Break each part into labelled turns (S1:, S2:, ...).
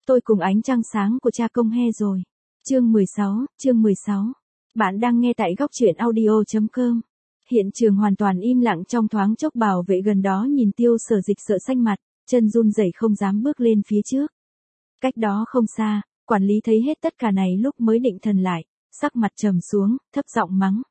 S1: Tôi cùng ánh trăng sáng của cha công he rồi. Chương 16. Bạn đang nghe tại góc truyện audio.com. Hiện trường hoàn toàn im lặng trong thoáng chốc, bảo vệ gần đó nhìn Tiêu Sở Dịch sợ xanh mặt, chân run rẩy không dám bước lên phía trước. Cách đó không xa, quản lý thấy hết tất cả này lúc mới định thần lại, sắc mặt trầm xuống, thấp giọng mắng.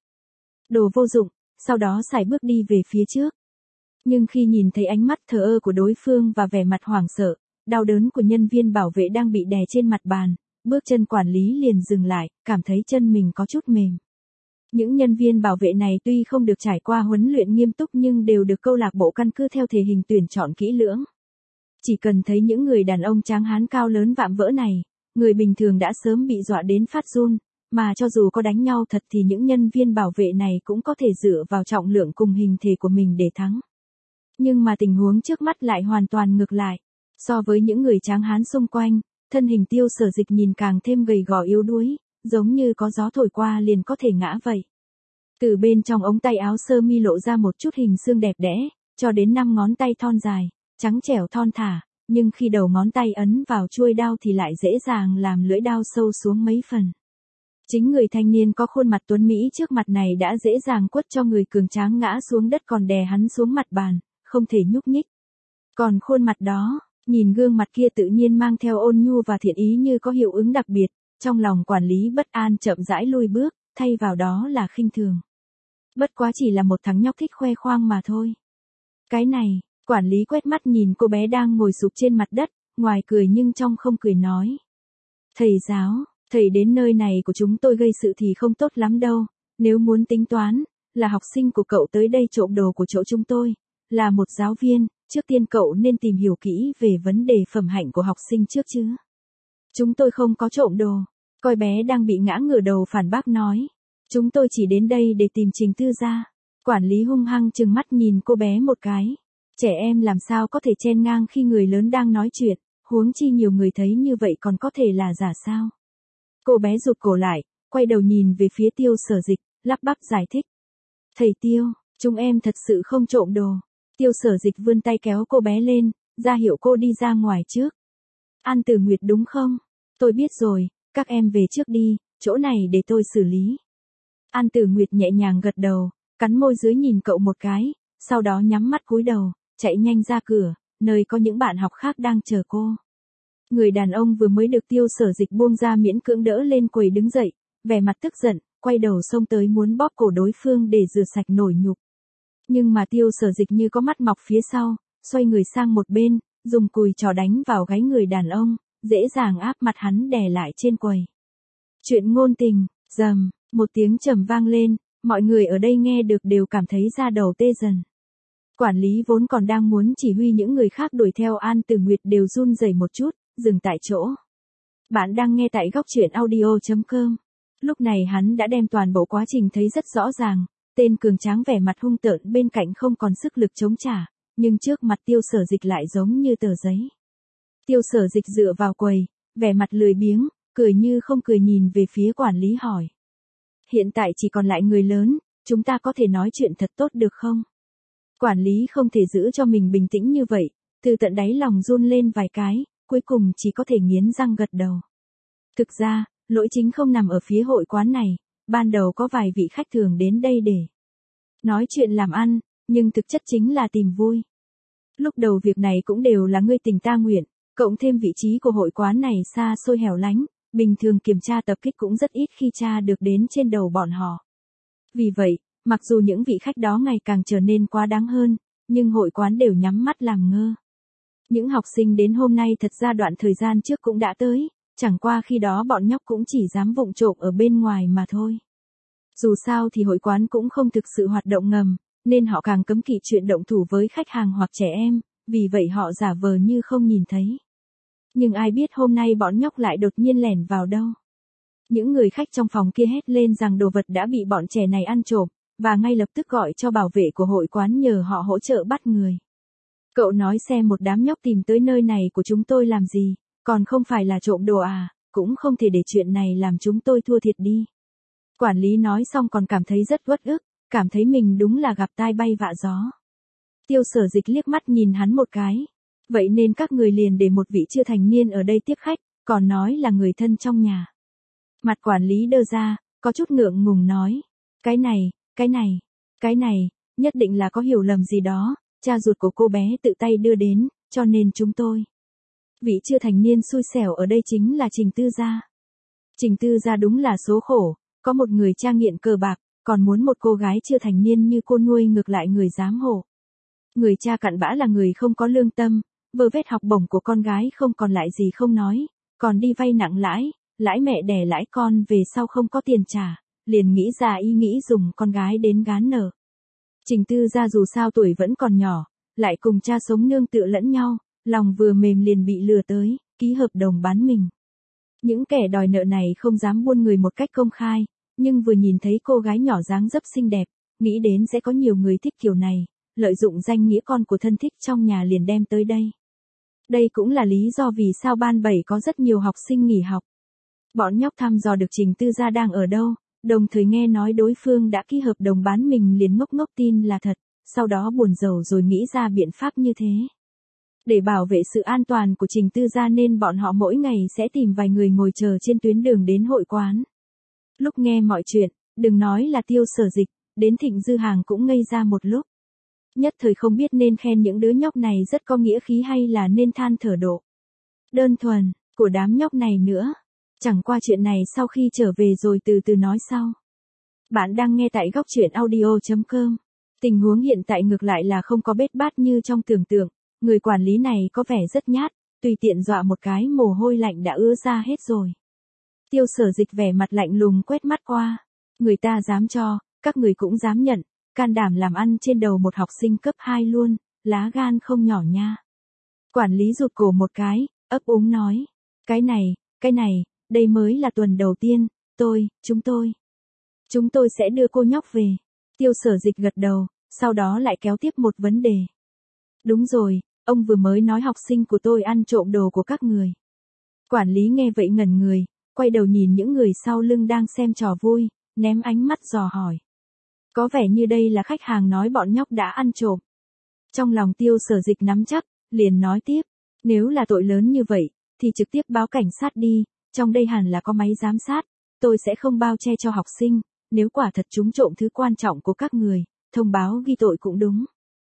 S1: Đồ vô dụng, sau đó sải bước đi về phía trước. Nhưng khi nhìn thấy ánh mắt thờ ơ của đối phương và vẻ mặt hoảng sợ, đau đớn của nhân viên bảo vệ đang bị đè trên mặt bàn, bước chân quản lý liền dừng lại, cảm thấy chân mình có chút mềm. Những nhân viên bảo vệ này tuy không được trải qua huấn luyện nghiêm túc nhưng đều được câu lạc bộ căn cứ theo thể hình tuyển chọn kỹ lưỡng. Chỉ cần thấy những người đàn ông tráng hán cao lớn vạm vỡ này, người bình thường đã sớm bị dọa đến phát run, mà cho dù có đánh nhau thật thì những nhân viên bảo vệ này cũng có thể dựa vào trọng lượng cùng hình thể của mình để thắng. Nhưng mà tình huống trước mắt lại hoàn toàn ngược lại. So với những người tráng hán xung quanh, thân hình Tiêu Sở Dịch nhìn càng thêm gầy gò yếu đuối, giống như có gió thổi qua liền có thể ngã vậy. Từ bên trong ống tay áo sơ mi lộ ra một chút hình xương đẹp đẽ, cho đến 5 ngón tay thon dài, trắng trẻo thon thả, nhưng khi đầu ngón tay ấn vào chuôi đao thì lại dễ dàng làm lưỡi đao sâu xuống mấy phần. Chính người thanh niên có khuôn mặt tuấn mỹ trước mặt này đã dễ dàng quất cho người cường tráng ngã xuống đất, còn đè hắn xuống mặt bàn, không thể nhúc nhích. Còn khuôn mặt đó, nhìn gương mặt kia tự nhiên mang theo ôn nhu và thiện ý như có hiệu ứng đặc biệt, trong lòng quản lý bất an chậm rãi lui bước, thay vào đó là khinh thường. Bất quá chỉ là một thằng nhóc thích khoe khoang mà thôi. Cái này, quản lý quét mắt nhìn cô bé đang ngồi sụp trên mặt đất, ngoài cười nhưng trong không cười nói. Thầy giáo, thầy đến nơi này của chúng tôi gây sự thì không tốt lắm đâu, nếu muốn tính toán, là học sinh của cậu tới đây trộm đồ của chỗ chúng tôi, là một giáo viên, trước tiên cậu nên tìm hiểu kỹ về vấn đề phẩm hạnh của học sinh trước chứ. Chúng tôi không có trộm đồ, coi bé đang bị ngã ngửa đầu phản bác nói. Chúng tôi chỉ đến đây để tìm Trình Tư gia. Quản lý hung hăng trừng mắt nhìn cô bé một cái. Trẻ em làm sao có thể chen ngang khi người lớn đang nói chuyện, huống chi nhiều người thấy như vậy còn có thể là giả sao. Cô bé rụt cổ lại, quay đầu nhìn về phía Tiêu Sở Dịch, lắp bắp giải thích. Thầy Tiêu, chúng em thật sự không trộm đồ. Tiêu Sở Dịch vươn tay kéo cô bé lên, ra hiệu cô đi ra ngoài trước. An Tử Nguyệt đúng không? Tôi biết rồi, các em về trước đi, chỗ này để tôi xử lý. An Tử Nguyệt nhẹ nhàng gật đầu, cắn môi dưới nhìn cậu một cái, sau đó nhắm mắt cúi đầu, chạy nhanh ra cửa, nơi có những bạn học khác đang chờ cô. Người đàn ông vừa mới được Tiêu Sở Dịch buông ra miễn cưỡng đỡ lên quầy đứng dậy, vẻ mặt tức giận, quay đầu xông tới muốn bóp cổ đối phương để rửa sạch nổi nhục. Nhưng mà Tiêu Sở Dịch như có mắt mọc phía sau, xoay người sang một bên, dùng cùi trò đánh vào gáy người đàn ông, dễ dàng áp mặt hắn đè lại trên quầy. Chuyện ngôn tình, rầm, một tiếng trầm vang lên, mọi người ở đây nghe được đều cảm thấy da đầu tê dần. Quản lý vốn còn đang muốn chỉ huy những người khác đuổi theo An Tử Nguyệt đều run rẩy một chút, dừng tại chỗ. Bạn đang nghe tại góc truyện audio.com. Lúc này hắn đã đem toàn bộ quá trình thấy rất rõ ràng, tên cường tráng vẻ mặt hung tợn bên cạnh không còn sức lực chống trả, nhưng trước mặt Tiêu Sở Dịch lại giống như tờ giấy. Tiêu Sở Dịch dựa vào quầy, vẻ mặt lười biếng, cười như không cười nhìn về phía quản lý hỏi. Hiện tại chỉ còn lại người lớn, chúng ta có thể nói chuyện thật tốt được không? Quản lý không thể giữ cho mình bình tĩnh như vậy, từ tận đáy lòng run lên vài cái, cuối cùng chỉ có thể nghiến răng gật đầu. Thực ra, lỗi chính không nằm ở phía hội quán này, ban đầu có vài vị khách thường đến đây để nói chuyện làm ăn, nhưng thực chất chính là tìm vui. Lúc đầu việc này cũng đều là ngươi tình ta nguyện, cộng thêm vị trí của hội quán này xa xôi hẻo lánh, bình thường kiểm tra tập kích cũng rất ít khi tra được đến trên đầu bọn họ. Vì vậy, mặc dù những vị khách đó ngày càng trở nên quá đáng hơn, nhưng hội quán đều nhắm mắt làm ngơ. Những học sinh đến hôm nay thật ra đoạn thời gian trước cũng đã tới, chẳng qua khi đó bọn nhóc cũng chỉ dám vụng trộm ở bên ngoài mà thôi. Dù sao thì hội quán cũng không thực sự hoạt động ngầm, nên họ càng cấm kỵ chuyện động thủ với khách hàng hoặc trẻ em, vì vậy họ giả vờ như không nhìn thấy. Nhưng ai biết hôm nay bọn nhóc lại đột nhiên lẻn vào đâu. Những người khách trong phòng kia hét lên rằng đồ vật đã bị bọn trẻ này ăn trộm, và ngay lập tức gọi cho bảo vệ của hội quán nhờ họ hỗ trợ bắt người. Cậu nói xem một đám nhóc tìm tới nơi này của chúng tôi làm gì, còn không phải là trộm đồ à, cũng không thể để chuyện này làm chúng tôi thua thiệt đi. Quản lý nói xong còn cảm thấy rất uất ức, cảm thấy mình đúng là gặp tai bay vạ gió. Tiêu Sở Dịch liếc mắt nhìn hắn một cái. Vậy nên các người liền để một vị chưa thành niên ở đây tiếp khách, còn nói là người thân trong nhà. Mặt quản lý đơ ra, có chút ngượng ngùng nói. Cái này, nhất định là có hiểu lầm gì đó, cha ruột của cô bé tự tay đưa đến, cho nên chúng tôi. Vị chưa thành niên xui xẻo ở đây chính là Trình Tư Gia. Trình Tư Gia đúng là số khổ, có một người cha nghiện cờ bạc, còn muốn một cô gái chưa thành niên như cô nuôi ngược lại người giám hộ. Người cha cặn bã là người không có lương tâm, vơ vét học bổng của con gái không còn lại gì không nói, còn đi vay nặng lãi, lãi mẹ đẻ lãi con về sau không có tiền trả, liền nghĩ ra ý nghĩ dùng con gái đến gán nợ. Trình Tư Gia dù sao tuổi vẫn còn nhỏ, lại cùng cha sống nương tựa lẫn nhau, lòng vừa mềm liền bị lừa tới, ký hợp đồng bán mình. Những kẻ đòi nợ này không dám buôn người một cách công khai, nhưng vừa nhìn thấy cô gái nhỏ dáng dấp xinh đẹp, nghĩ đến sẽ có nhiều người thích kiểu này, lợi dụng danh nghĩa con của thân thích trong nhà liền đem tới đây. Đây cũng là lý do vì sao ban 7 có rất nhiều học sinh nghỉ học. Bọn nhóc thăm dò được Trình Tư Gia đang ở đâu, đồng thời nghe nói đối phương đã ký hợp đồng bán mình liền ngốc ngốc tin là thật, sau đó buồn rầu rồi nghĩ ra biện pháp như thế. Để bảo vệ sự an toàn của Trình Tư Gia nên bọn họ mỗi ngày sẽ tìm vài người ngồi chờ trên tuyến đường đến hội quán. Lúc nghe mọi chuyện, đừng nói là Tiêu Sở Dịch, đến Thịnh Dư Hàng cũng ngây ra một lúc. Nhất thời không biết nên khen những đứa nhóc này rất có nghĩa khí hay là nên than thở độ đơn thuần của đám nhóc này nữa. Chẳng qua chuyện này sau khi trở về rồi từ từ nói sau. Bạn đang nghe tại góc truyện audio.com. Tình huống hiện tại ngược lại là không có bết bát như trong tưởng tượng. Người quản lý này có vẻ rất nhát, tùy tiện dọa một cái mồ hôi lạnh đã ứa ra hết rồi. Tiêu Sở Dịch vẻ mặt lạnh lùng quét mắt qua. Người ta dám cho, các người cũng dám nhận, can đảm làm ăn trên đầu một học sinh cấp 2 luôn, lá gan không nhỏ nha. Quản lý rụt cổ một cái, ấp úng nói. Cái này, đây mới là tuần đầu tiên, chúng tôi sẽ đưa cô nhóc về. Tiêu Sở Dịch gật đầu, sau đó lại kéo tiếp một vấn đề. Đúng rồi, ông vừa mới nói học sinh của tôi ăn trộm đồ của các người. Quản lý nghe vậy ngẩn người, quay đầu nhìn những người sau lưng đang xem trò vui, ném ánh mắt dò hỏi. Có vẻ như đây là khách hàng nói bọn nhóc đã ăn trộm. Trong lòng Tiêu Sở Dịch nắm chắc, liền nói tiếp, nếu là tội lớn như vậy, thì trực tiếp báo cảnh sát đi, trong đây hẳn là có máy giám sát, tôi sẽ không bao che cho học sinh, nếu quả thật chúng trộm thứ quan trọng của các người, thông báo ghi tội cũng đúng.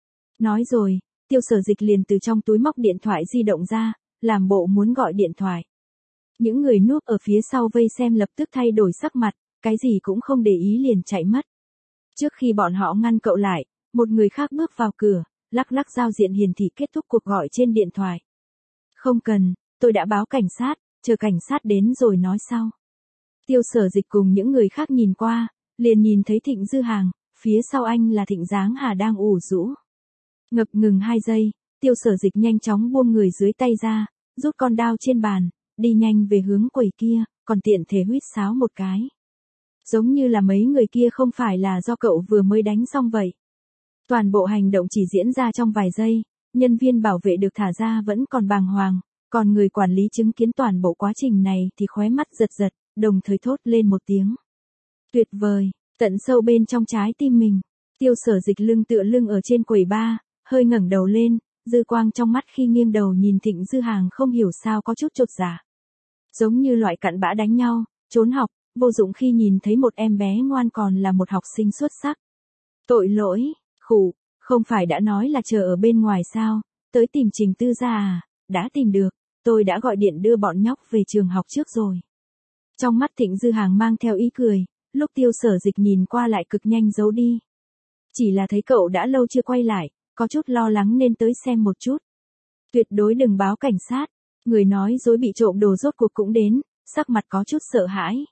S1: Nói rồi, Tiêu Sở Dịch liền từ trong túi móc điện thoại di động ra, làm bộ muốn gọi điện thoại. Những người núp ở phía sau vây xem lập tức thay đổi sắc mặt, cái gì cũng không để ý liền chạy mất. Trước khi bọn họ ngăn cậu lại, một người khác bước vào cửa, lắc lắc giao diện hiển thị kết thúc cuộc gọi trên điện thoại. Không cần, tôi đã báo cảnh sát, chờ cảnh sát đến rồi nói sau. Tiêu Sở Dịch cùng những người khác nhìn qua, liền nhìn thấy Thịnh Dư Hàng, phía sau anh là Thịnh Giáng Hà đang ủ rũ. Ngập ngừng 2 giây, Tiêu Sở Dịch nhanh chóng buông người dưới tay ra, rút con dao trên bàn, đi nhanh về hướng quầy kia, còn tiện thể huýt sáo một cái. Giống như là mấy người kia không phải là do cậu vừa mới đánh xong vậy. Toàn bộ hành động chỉ diễn ra trong vài giây, nhân viên bảo vệ được thả ra vẫn còn bàng hoàng, còn người quản lý chứng kiến toàn bộ quá trình này thì khóe mắt giật giật, đồng thời thốt lên một tiếng. Tuyệt vời, tận sâu bên trong trái tim mình, Tiêu Sở Dịch lưng tựa lưng ở trên quầy bar, hơi ngẩng đầu lên, dư quang trong mắt khi nghiêng đầu nhìn Thịnh Dư Hàng không hiểu sao có chút chột dạ. Giống như loại cặn bã đánh nhau, trốn học, vô dụng khi nhìn thấy một em bé ngoan còn là một học sinh xuất sắc. Tội lỗi, khụ, không phải đã nói là chờ ở bên ngoài sao, tới tìm Trình Tư Gia à, đã tìm được, tôi đã gọi điện đưa bọn nhóc về trường học trước rồi. Trong mắt Thịnh Dư Hàng mang theo ý cười, lúc Tiêu Sở Dịch nhìn qua lại cực nhanh giấu đi. Chỉ là thấy cậu đã lâu chưa quay lại, có chút lo lắng nên tới xem một chút. Tuyệt đối đừng báo cảnh sát, người nói dối bị trộm đồ rốt cuộc cũng đến, sắc mặt có chút sợ hãi.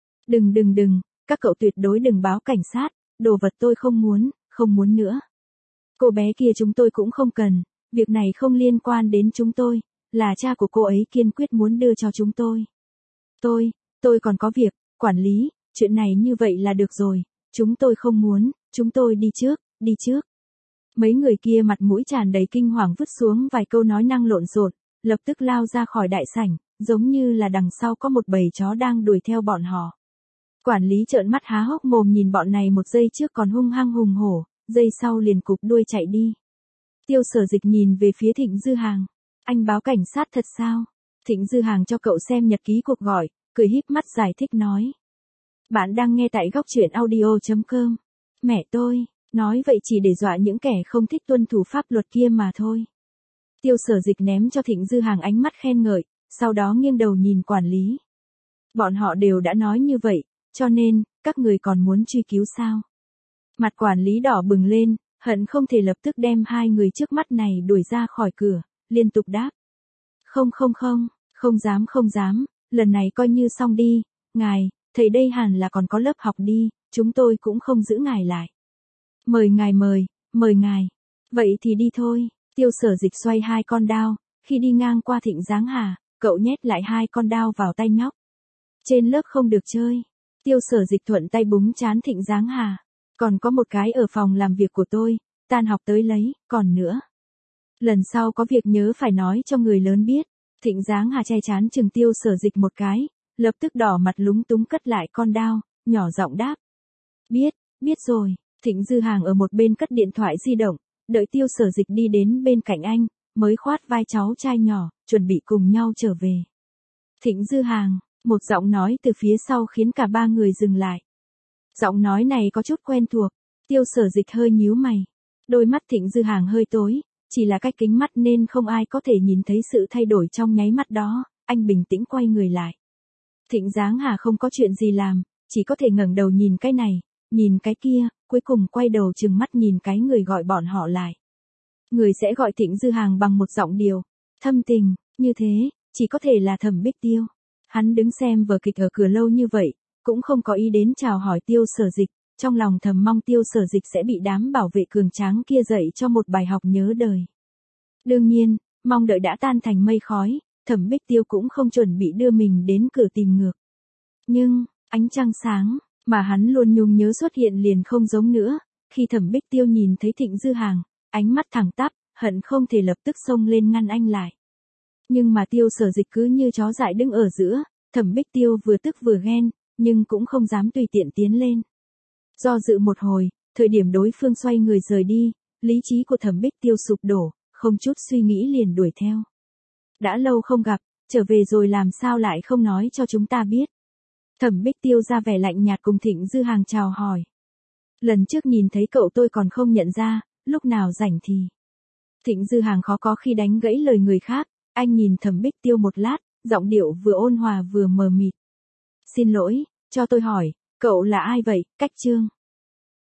S1: Đừng, các cậu tuyệt đối đừng báo cảnh sát, đồ vật tôi không muốn nữa. Cô bé kia chúng tôi cũng không cần, việc này không liên quan đến chúng tôi, là cha của cô ấy kiên quyết muốn đưa cho chúng tôi. Tôi còn có việc, quản lý, chuyện này như vậy là được rồi, chúng tôi không muốn, chúng tôi đi trước. Mấy người kia mặt mũi tràn đầy kinh hoàng vứt xuống vài câu nói năng lộn xộn, lập tức lao ra khỏi đại sảnh, giống như là đằng sau có một bầy chó đang đuổi theo bọn họ. Quản lý trợn mắt há hốc mồm nhìn bọn này một giây trước còn hung hăng hùng hổ, giây sau liền cụp đuôi chạy đi. Tiêu Sở Dịch nhìn về phía Thịnh Dư Hàng. Anh báo cảnh sát thật sao? Thịnh Dư Hàng cho cậu xem nhật ký cuộc gọi, cười híp mắt giải thích nói. Bạn đang nghe tại góc truyện audio.com. Mẹ tôi, nói vậy chỉ để dọa những kẻ không thích tuân thủ pháp luật kia mà thôi. Tiêu Sở Dịch ném cho Thịnh Dư Hàng ánh mắt khen ngợi, sau đó nghiêng đầu nhìn quản lý. Bọn họ đều đã nói như vậy, cho nên, các người còn muốn truy cứu sao? Mặt quản lý đỏ bừng lên, hận không thể lập tức đem hai người trước mắt này đuổi ra khỏi cửa, liên tục đáp. Không dám, lần này coi như xong đi, ngài, thầy đây hẳn là còn có lớp học đi, chúng tôi cũng không giữ ngài lại. Mời ngài. Vậy thì đi thôi. Tiêu Sở Dịch xoay hai con đao, khi đi ngang qua Thịnh Giáng Hà, cậu nhét lại hai con đao vào tay nhóc. Trên lớp không được chơi. Tiêu Sở Dịch thuận tay búng trán Thịnh Giáng Hà. Còn có một cái ở phòng làm việc của tôi, tan học tới lấy, còn nữa. Lần sau có việc nhớ phải nói cho người lớn biết. Thịnh Giáng Hà che trán chừng Tiêu Sở Dịch một cái, lập tức đỏ mặt lúng túng cất lại con đao, nhỏ giọng đáp. Biết rồi. Thịnh Dư Hàng ở một bên cất điện thoại di động, đợi Tiêu Sở Dịch đi đến bên cạnh anh, mới khoát vai cháu trai nhỏ, chuẩn bị cùng nhau trở về. Thịnh Dư Hàng, một giọng nói từ phía sau khiến cả ba người dừng lại. Giọng nói này có chút quen thuộc, Tiêu Sở Dịch hơi nhíu mày. Đôi mắt Thịnh Dư Hàng hơi tối, chỉ là cách kính mắt nên không ai có thể nhìn thấy sự thay đổi trong nháy mắt đó, anh bình tĩnh quay người lại. Thịnh Giáng Hà không có chuyện gì làm, chỉ có thể ngẩng đầu nhìn cái này, nhìn cái kia, cuối cùng quay đầu trừng mắt nhìn cái người gọi bọn họ lại. Người sẽ gọi Thịnh Dư Hàng bằng một giọng điệu thâm tình, như thế, chỉ có thể là Thẩm Bích Tiêu. Hắn đứng xem vở kịch ở cửa lâu như vậy, cũng không có ý đến chào hỏi Tiêu Sở Dịch, trong lòng thầm mong Tiêu Sở Dịch sẽ bị đám bảo vệ cường tráng kia dạy cho một bài học nhớ đời. Đương nhiên, mong đợi đã tan thành mây khói, Thẩm Bích Tiêu cũng không chuẩn bị đưa mình đến cửa tìm ngược. Nhưng, ánh trăng sáng, mà hắn luôn nhung nhớ xuất hiện liền không giống nữa, khi Thẩm Bích Tiêu nhìn thấy Thịnh Dư Hàng, ánh mắt thẳng tắp, hận không thể lập tức xông lên ngăn anh lại. Nhưng mà Tiêu Sở Dịch cứ như chó dại đứng ở giữa, Thẩm Bích Tiêu vừa tức vừa ghen, nhưng cũng không dám tùy tiện tiến lên. Do dự một hồi, thời điểm đối phương xoay người rời đi, lý trí của Thẩm Bích Tiêu sụp đổ, không chút suy nghĩ liền đuổi theo. Đã lâu không gặp, trở về rồi làm sao lại không nói cho chúng ta biết. Thẩm Bích Tiêu ra vẻ lạnh nhạt cùng Thịnh Dư Hàng chào hỏi. Lần trước nhìn thấy cậu tôi còn không nhận ra, lúc nào rảnh thì. Thịnh Dư Hàng khó có khi đánh gãy lời người khác, anh nhìn Thẩm Bích Tiêu một lát, giọng điệu vừa ôn hòa vừa mờ mịt. Xin lỗi, cho tôi hỏi, cậu là ai vậy, Cách Trương?